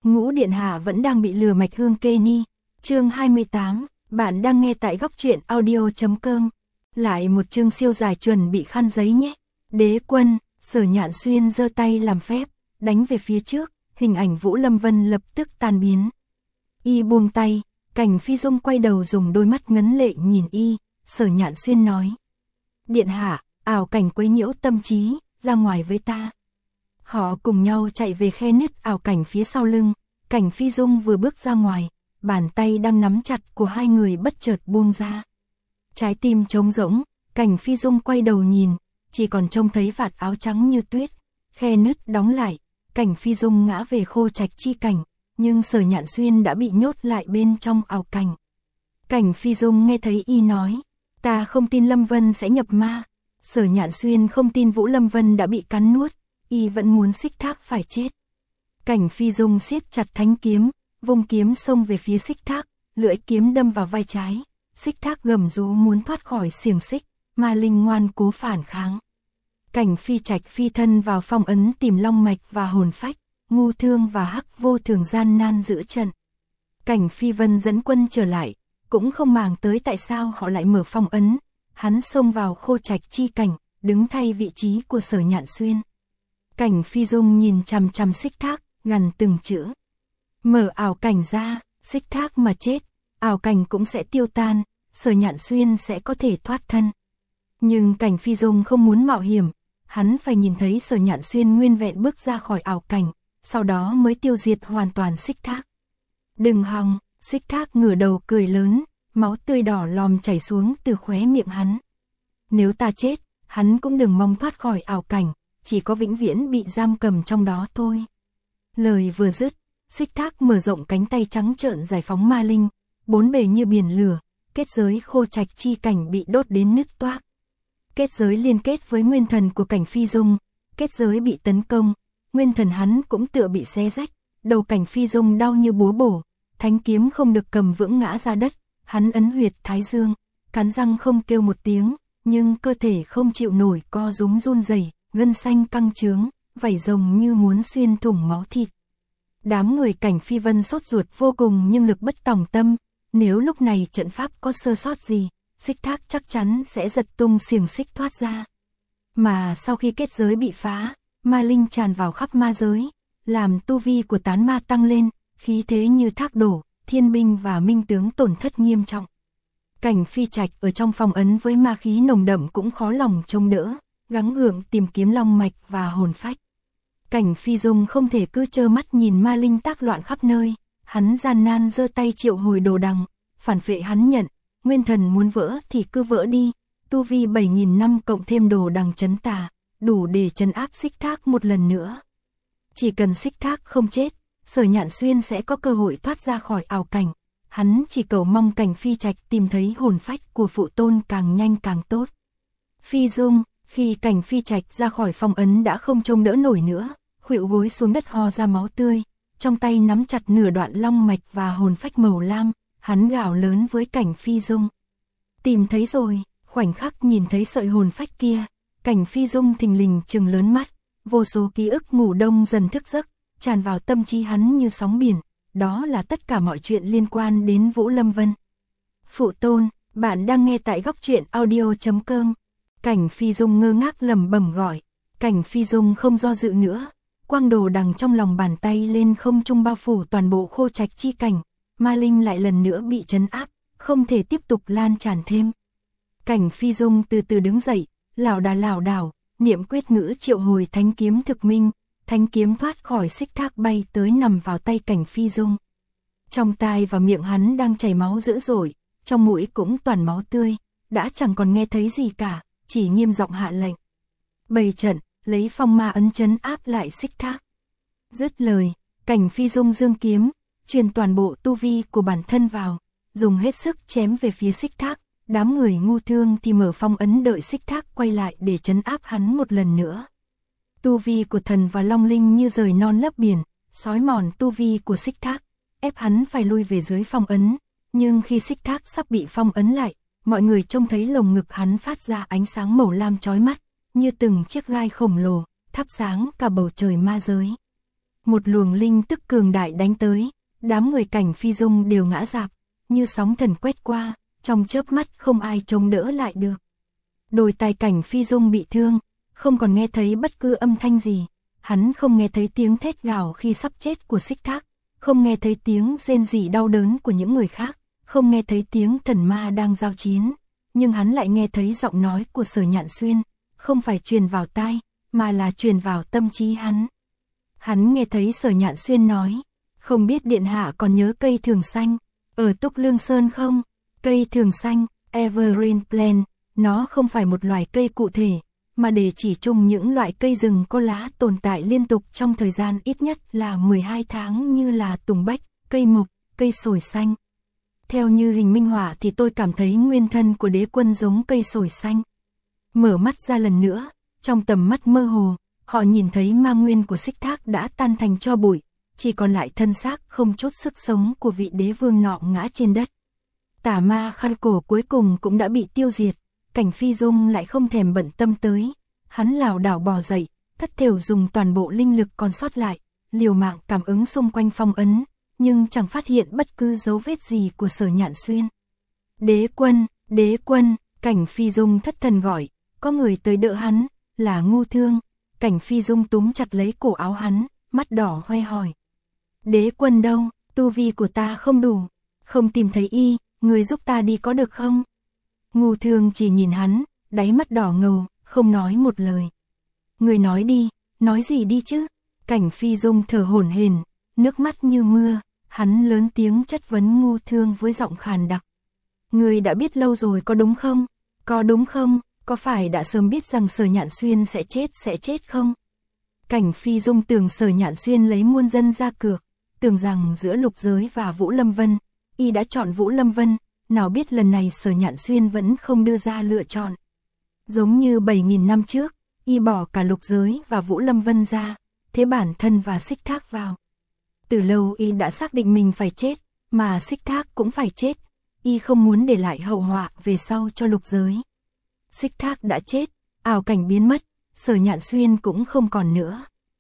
Ngũ điện hạ vẫn đang bị lừa mạch hương kê ni. Chương 28, bạn đang nghe tại góc truyện audio.com. Lại một chương siêu dài chuẩn bị khăn giấy nhé. Đế quân, Sở Nhạn Xuyên giơ tay làm phép, đánh về phía trước, hình ảnh Vũ Lâm Vân lập tức tan biến. Y buông tay, Cảnh Phi Dung quay đầu dùng đôi mắt ngấn lệ nhìn y, Sở Nhạn Xuyên nói. Điện hạ, ảo cảnh quấy nhiễu tâm trí, ra ngoài với ta. Họ cùng nhau chạy về khe nứt ảo cảnh phía sau lưng, Cảnh Phi Dung vừa bước ra ngoài, bàn tay đang nắm chặt của hai người bất chợt buông ra. Trái tim trống rỗng, Cảnh Phi Dung quay đầu nhìn, chỉ còn trông thấy vạt áo trắng như tuyết, khe nứt đóng lại, Cảnh Phi Dung ngã về khô trạch chi cảnh, nhưng Sở Nhạn Xuyên đã bị nhốt lại bên trong ảo cảnh. Cảnh Phi Dung nghe thấy y nói, ta không tin Lâm Vân sẽ nhập ma. Sở Nhạn Xuyên không tin Vũ Lâm Vân đã bị cắn nuốt, y vẫn muốn Xích Thác phải chết. Cảnh Phi Dung siết chặt thánh kiếm, vung kiếm xông về phía Xích Thác, lưỡi kiếm đâm vào vai trái. Xích Thác gầm rú muốn thoát khỏi xiềng xích, Ma Linh ngoan cố phản kháng. Cảnh Phi Trạch phi thân vào phong ấn tìm long mạch và hồn phách, Ngu Thương và Hắc Vô Thường gian nan giữ trận. Cảnh Phi Vân dẫn quân trở lại, cũng không màng tới tại sao họ lại mở phong ấn. Hắn xông vào khô trạch chi cảnh, đứng thay vị trí của Sở Nhạn Xuyên. Cảnh Phi Dung nhìn chằm chằm Xích Thác, gằn từng chữ. Mở ảo cảnh ra, Xích Thác mà chết, ảo cảnh cũng sẽ tiêu tan, Sở Nhạn Xuyên sẽ có thể thoát thân. Nhưng Cảnh Phi Dung không muốn mạo hiểm, hắn phải nhìn thấy Sở Nhạn Xuyên nguyên vẹn bước ra khỏi ảo cảnh, sau đó mới tiêu diệt hoàn toàn Xích Thác. Đừng hòng, Xích Thác ngửa đầu cười lớn, máu tươi đỏ lòm chảy xuống từ khóe miệng hắn. Nếu ta chết, hắn cũng đừng mong thoát khỏi ảo cảnh, chỉ có vĩnh viễn bị giam cầm trong đó thôi. Lời vừa dứt, Xích Thác mở rộng cánh tay trắng trợn giải phóng ma linh, bốn bề như biển lửa, kết giới khô trạch chi cảnh bị đốt đến nứt toác. Kết giới liên kết với nguyên thần của Cảnh Phi Dung, kết giới bị tấn công, nguyên thần hắn cũng tựa bị xé rách, đầu Cảnh Phi Dung đau như búa bổ, thánh kiếm không được cầm vững ngã ra đất, hắn ấn huyệt thái dương, cắn răng không kêu một tiếng, nhưng cơ thể không chịu nổi co rúm run rẩy, gân xanh căng trướng, vảy rồng như muốn xuyên thủng máu thịt. Đám người Cảnh Phi Vân sốt ruột vô cùng nhưng lực bất tòng tâm, nếu lúc này trận pháp có sơ sót gì, Xích Thác chắc chắn sẽ giật tung xiềng xích thoát ra. Mà sau khi kết giới bị phá, ma linh tràn vào khắp ma giới, làm tu vi của tán ma tăng lên, khí thế như thác đổ, thiên binh và minh tướng tổn thất nghiêm trọng. Cảnh Phi Trạch ở trong phòng ấn với ma khí nồng đậm cũng khó lòng trông đỡ, gắng gượng tìm kiếm long mạch và hồn phách. Cảnh Phi Dung không thể cứ trơ mắt nhìn ma linh tác loạn khắp nơi, hắn gian nan giơ tay triệu hồi đồ đằng, phản phệ hắn nhận, nguyên thần muốn vỡ thì cứ vỡ đi, tu vi 7.000 năm cộng thêm đồ đằng trấn tà, đủ để trấn áp Xích Thác một lần nữa. Chỉ cần Xích Thác không chết, Sở Nhạn Xuyên sẽ có cơ hội thoát ra khỏi ảo cảnh, hắn chỉ cầu mong Cảnh Phi Trạch tìm thấy hồn phách của phụ tôn càng nhanh càng tốt. Phi Dung, khi Cảnh Phi Trạch ra khỏi phong ấn đã không trông đỡ nổi nữa, khuỵu gối xuống đất ho ra máu tươi, trong tay nắm chặt nửa đoạn long mạch và hồn phách màu lam, hắn gào lớn với Cảnh Phi Dung. Tìm thấy rồi, khoảnh khắc nhìn thấy sợi hồn phách kia, Cảnh Phi Dung thình lình trừng lớn mắt, vô số ký ức ngủ đông dần thức giấc, tràn vào tâm trí hắn như sóng biển, đó là tất cả mọi chuyện liên quan đến Vũ Lâm Vân. Phụ tôn, bạn đang nghe tại góc truyện audio.com. Cảnh Phi Dung ngơ ngác lẩm bẩm gọi, Cảnh Phi Dung không do dự nữa, quang đồ đằng trong lòng bàn tay lên không trung bao phủ toàn bộ khô trạch chi cảnh, ma linh lại lần nữa bị trấn áp, không thể tiếp tục lan tràn thêm. Cảnh Phi Dung từ từ đứng dậy, lảo đảo, niệm quyết ngữ triệu hồi thánh kiếm thực minh, thánh kiếm thoát khỏi Xích Thác bay tới nằm vào tay Cảnh Phi Dung. Trong tai và miệng hắn đang chảy máu dữ dội, trong mũi cũng toàn máu tươi, đã chẳng còn nghe thấy gì cả, chỉ nghiêm giọng hạ lệnh. Bày trận, lấy phong ma ấn trấn áp lại Xích Thác. Dứt lời, Cảnh Phi Dung giương kiếm, truyền toàn bộ tu vi của bản thân vào, dùng hết sức chém về phía Xích Thác. Đám người Ngu Thương thì mở phong ấn đợi Xích Thác quay lại để trấn áp hắn một lần nữa. Tu vi của thần và long linh như rời non lấp biển, xói mòn tu vi của Xích Thác, ép hắn phải lui về dưới phong ấn. Nhưng khi Xích Thác sắp bị phong ấn lại, mọi người trông thấy lồng ngực hắn phát ra ánh sáng màu lam chói mắt, như từng chiếc gai khổng lồ, thắp sáng cả bầu trời ma giới. một luồng linh tức cường đại đánh tới, đám người Cảnh Phi Dung đều ngã rạp, như sóng thần quét qua, trong chớp mắt không ai chống đỡ lại được. Đôi tai Cảnh Phi Dung bị thương, không còn nghe thấy bất cứ âm thanh gì, hắn không nghe thấy tiếng thét gào khi sắp chết của Xích Thác, không nghe thấy tiếng rên rỉ đau đớn của những người khác, không nghe thấy tiếng thần ma đang giao chiến, nhưng hắn lại nghe thấy giọng nói của Sở Nhạn Xuyên, không phải truyền vào tai, mà là truyền vào tâm trí hắn. Hắn nghe thấy Sở Nhạn Xuyên nói, không biết điện hạ còn nhớ cây thường xanh, ở Túc Lương Sơn không? Cây thường xanh, Evergreen Plant, nó không phải một loài cây cụ thể, mà để chỉ chung những loại cây rừng có lá tồn tại liên tục trong thời gian ít nhất là 12 tháng như là tùng bách, cây mục, cây sồi xanh. Theo như hình minh họa thì tôi cảm thấy nguyên thân của Đế Quân giống cây sồi xanh. Mở mắt ra lần nữa, trong tầm mắt mơ hồ, họ nhìn thấy ma nguyên của Xích Thác đã tan thành tro bụi, chỉ còn lại thân xác không chút sức sống của vị đế vương nọ ngã trên đất. Tà ma khăn cổ cuối cùng cũng đã bị tiêu diệt, Cảnh Phi Dung lại không thèm bận tâm tới. Hắn lảo đảo bò dậy, thất thểu dùng toàn bộ linh lực còn sót lại, liều mạng cảm ứng xung quanh phong ấn, nhưng chẳng phát hiện bất cứ dấu vết gì của Sở Nhạn Xuyên. Đế quân, Cảnh Phi Dung thất thần gọi, có người tới đỡ hắn, là Ngu Thương. Cảnh Phi Dung túm chặt lấy cổ áo hắn, mắt đỏ hoe hỏi. Đế quân đâu, tu vi của ta không đủ, không tìm thấy y, người giúp ta đi có được không? Ngu Thương chỉ nhìn hắn, đáy mắt đỏ ngầu, không nói một lời. Người nói đi, nói gì đi chứ? Cảnh Phi Dung thở hổn hển, nước mắt như mưa, hắn lớn tiếng chất vấn Ngu Thương với giọng khàn đặc. Người đã biết lâu rồi có đúng không? Có đúng không? Có phải đã sớm biết rằng Sở Nhạn Xuyên sẽ chết không? Cảnh Phi Dung tưởng Sở Nhạn Xuyên lấy muôn dân ra cược, tưởng rằng giữa Lục Giới và Vũ Lâm Vân, y đã chọn Vũ Lâm Vân, nào biết lần này Sở Nhạn Xuyên vẫn không đưa ra lựa chọn. Giống như 7.000 năm trước, y bỏ cả Lục Giới và Vũ Lâm Vân ra, thế bản thân và Xích Thác vào. Từ lâu y đã xác định mình phải chết, mà Xích Thác cũng phải chết, y không muốn để lại hậu họa về sau cho Lục Giới. Xích Thác đã chết, ảo cảnh biến mất, Sở Nhạn Xuyên cũng không còn nữa.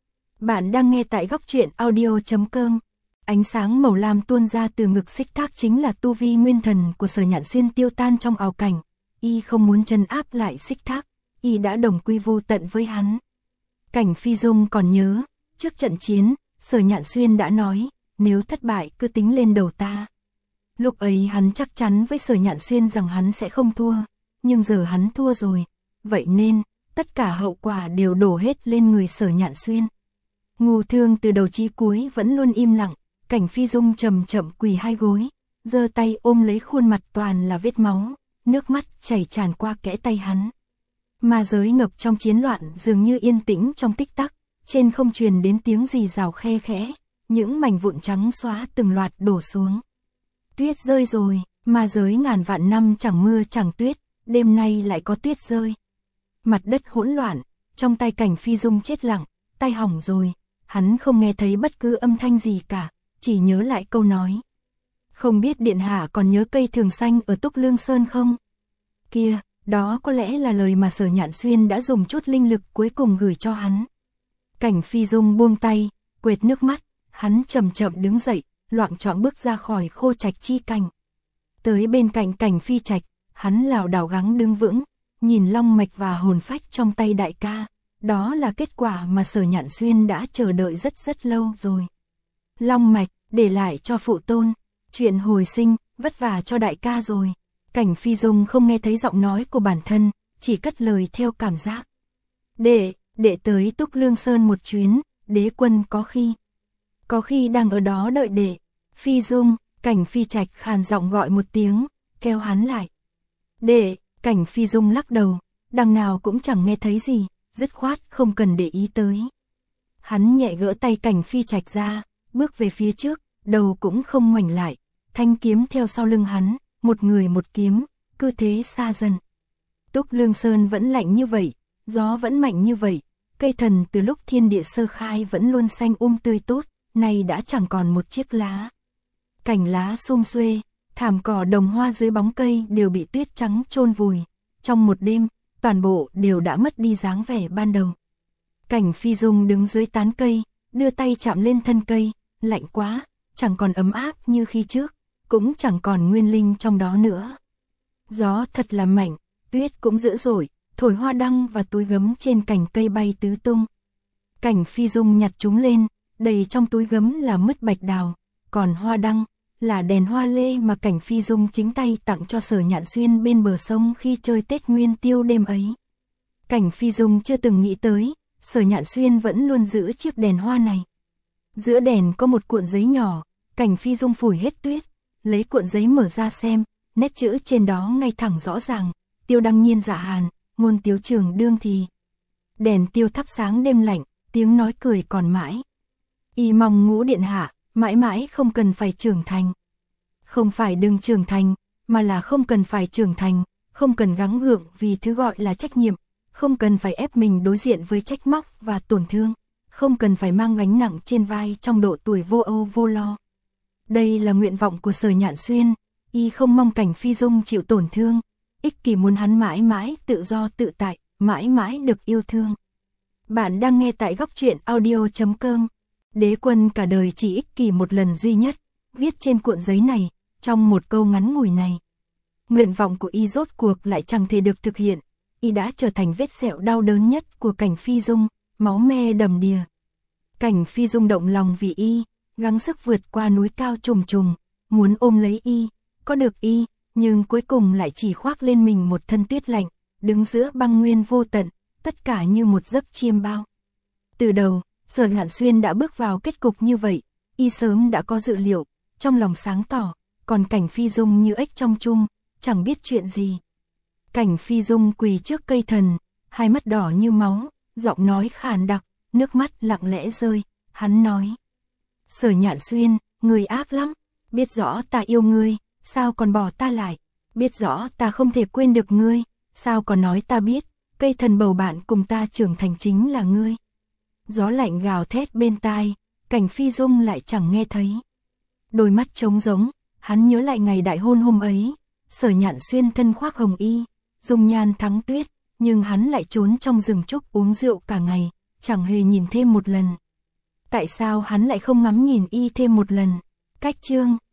Bạn đang nghe tại góc truyện audio.com. Ánh sáng màu lam tuôn ra từ ngực Xích Thác chính là tu vi nguyên thần của Sở Nhạn Xuyên tiêu tan trong ảo cảnh. Y không muốn trấn áp lại Xích Thác, y đã đồng quy vô tận với hắn. Cảnh Phi Dung còn nhớ, trước trận chiến, Sở Nhạn Xuyên đã nói, nếu thất bại cứ tính lên đầu ta. Lúc ấy hắn chắc chắn với Sở Nhạn Xuyên rằng hắn sẽ không thua, nhưng giờ hắn thua rồi, vậy nên, tất cả hậu quả đều đổ hết lên người Sở Nhạn Xuyên. Ngu Thương từ đầu chí cuối vẫn luôn im lặng, Cảnh Phi Dung chậm chậm quỳ hai gối, giơ tay ôm lấy khuôn mặt toàn là vết máu, nước mắt chảy tràn qua kẽ tay hắn. Ma giới ngập trong chiến loạn dường như yên tĩnh trong tích tắc, trên không truyền đến tiếng rì rào khe khẽ, những mảnh vụn trắng xóa từng loạt đổ xuống. Tuyết rơi rồi, ma giới ngàn vạn năm chẳng mưa chẳng tuyết, đêm nay lại có tuyết rơi. Mặt đất hỗn loạn, trong tay Cảnh Phi Dung chết lặng, tay hỏng rồi, hắn không nghe thấy bất cứ âm thanh gì cả, chỉ nhớ lại câu nói. Không biết điện hạ còn nhớ cây thường xanh ở Túc Lương Sơn không? Kia, đó có lẽ là lời mà Sở Nhạn Xuyên đã dùng chút linh lực cuối cùng gửi cho hắn. Cảnh Phi Dung buông tay, quệt nước mắt, hắn chậm chậm đứng dậy, loạng choạng bước ra khỏi Khô Trạch chi cảnh. Tới bên cạnh Cảnh Phi Trạch, hắn lảo đảo gắng đứng vững, nhìn long mạch và hồn phách trong tay đại ca, đó là kết quả mà Sở Nhạn Xuyên đã chờ đợi rất lâu rồi. Long mạch, để lại cho phụ tôn, chuyện hồi sinh, vất vả cho đại ca rồi. Cảnh Phi Dung không nghe thấy giọng nói của bản thân, chỉ cất lời theo cảm giác. Đệ tới Túc Lương Sơn một chuyến, đế quân có khi đang ở đó đợi đệ. Phi Dung, Cảnh Phi Trạch khàn giọng gọi một tiếng, kêu hắn lại. Đệ, Cảnh Phi Dung lắc đầu, đằng nào cũng chẳng nghe thấy gì, dứt khoát không cần để ý tới. Hắn nhẹ gỡ tay Cảnh Phi Trạch ra, bước về phía trước, đầu cũng không ngoảnh lại, thanh kiếm theo sau lưng hắn, một người một kiếm, cứ thế xa dần. Túc Lương Sơn vẫn lạnh như vậy, gió vẫn mạnh như vậy, cây thần từ lúc thiên địa sơ khai vẫn luôn xanh tươi tốt, nay đã chẳng còn một chiếc lá. Cành lá sum xuê, thảm cỏ đồng hoa dưới bóng cây đều bị tuyết trắng chôn vùi, trong một đêm, toàn bộ đều đã mất đi dáng vẻ ban đầu. Cảnh Phi Dung đứng dưới tán cây, đưa tay chạm lên thân cây, lạnh quá, chẳng còn ấm áp như khi trước, cũng chẳng còn nguyên linh trong đó nữa. Gió thật là mạnh, tuyết cũng dữ dội, thổi hoa đăng và túi gấm trên cành cây bay tứ tung. Cảnh Phi Dung nhặt chúng lên, đầy trong túi gấm là mứt bạch đào, còn hoa đăng là đèn hoa lê mà Cảnh Phi Dung chính tay tặng cho Sở Nhạn Xuyên bên bờ sông khi chơi Tết Nguyên Tiêu đêm ấy. Cảnh Phi Dung chưa từng nghĩ tới, Sở Nhạn Xuyên vẫn luôn giữ chiếc đèn hoa này. Giữa đèn có một cuộn giấy nhỏ, Cảnh Phi Dung phủi hết tuyết, lấy cuộn giấy mở ra xem, nét chữ trên đó ngay thẳng rõ ràng, Tiêu Đăng Nhiên dạ hàn, ngôn tiếu trường đương thì. Đèn tiêu thắp sáng đêm lạnh, tiếng nói cười còn mãi. Y mong Ngũ điện hạ, mãi mãi không cần phải trưởng thành. Không phải đừng trưởng thành, mà là không cần phải trưởng thành, không cần gắng gượng vì thứ gọi là trách nhiệm, không cần phải ép mình đối diện với trách móc và tổn thương, không cần phải mang gánh nặng trên vai trong độ tuổi vô âu vô lo. Đây là nguyện vọng của Sở Nhạn Xuyên, y không mong Cảnh Phi Dung chịu tổn thương, ích kỷ muốn hắn mãi mãi tự do tự tại, mãi mãi được yêu thương. Bạn đang nghe tại góc truyện audio.com. Đế Quân cả đời chỉ ích kỷ một lần duy nhất, viết trên cuộn giấy này, trong một câu ngắn ngủi này. Nguyện vọng của y rốt cuộc lại chẳng thể được thực hiện, y đã trở thành vết sẹo đau đớn nhất của Cảnh Phi Dung, máu me đầm đìa. Cảnh Phi Dung động lòng vì y, gắng sức vượt qua núi cao trùng trùng, muốn ôm lấy y, có được y, nhưng cuối cùng lại chỉ khoác lên mình một thân tuyết lạnh, đứng giữa băng nguyên vô tận, tất cả như một giấc chiêm bao. Từ đầu, Sở Nhạn Xuyên đã bước vào kết cục như vậy, y sớm đã có dự liệu, trong lòng sáng tỏ, còn Cảnh Phi Dung như ếch trong chum, chẳng biết chuyện gì. Cảnh Phi Dung quỳ trước cây thần, hai mắt đỏ như máu, giọng nói khàn đặc, nước mắt lặng lẽ rơi, hắn nói. Sở Nhạn Xuyên, người ác lắm, biết rõ ta yêu ngươi, sao còn bỏ ta lại, biết rõ ta không thể quên được ngươi, sao còn nói ta biết, cây thần bầu bạn cùng ta trưởng thành chính là ngươi. Gió lạnh gào thét bên tai, Cảnh Phi Dung lại chẳng nghe thấy. Đôi mắt trống rỗng, hắn nhớ lại ngày đại hôn hôm ấy, Sở Nhạn Xuyên thân khoác hồng y, dung nhan thắng tuyết, nhưng hắn lại trốn trong rừng trúc uống rượu cả ngày, chẳng hề nhìn thêm một lần. Tại sao hắn lại không ngắm nhìn y thêm một lần? Cách chương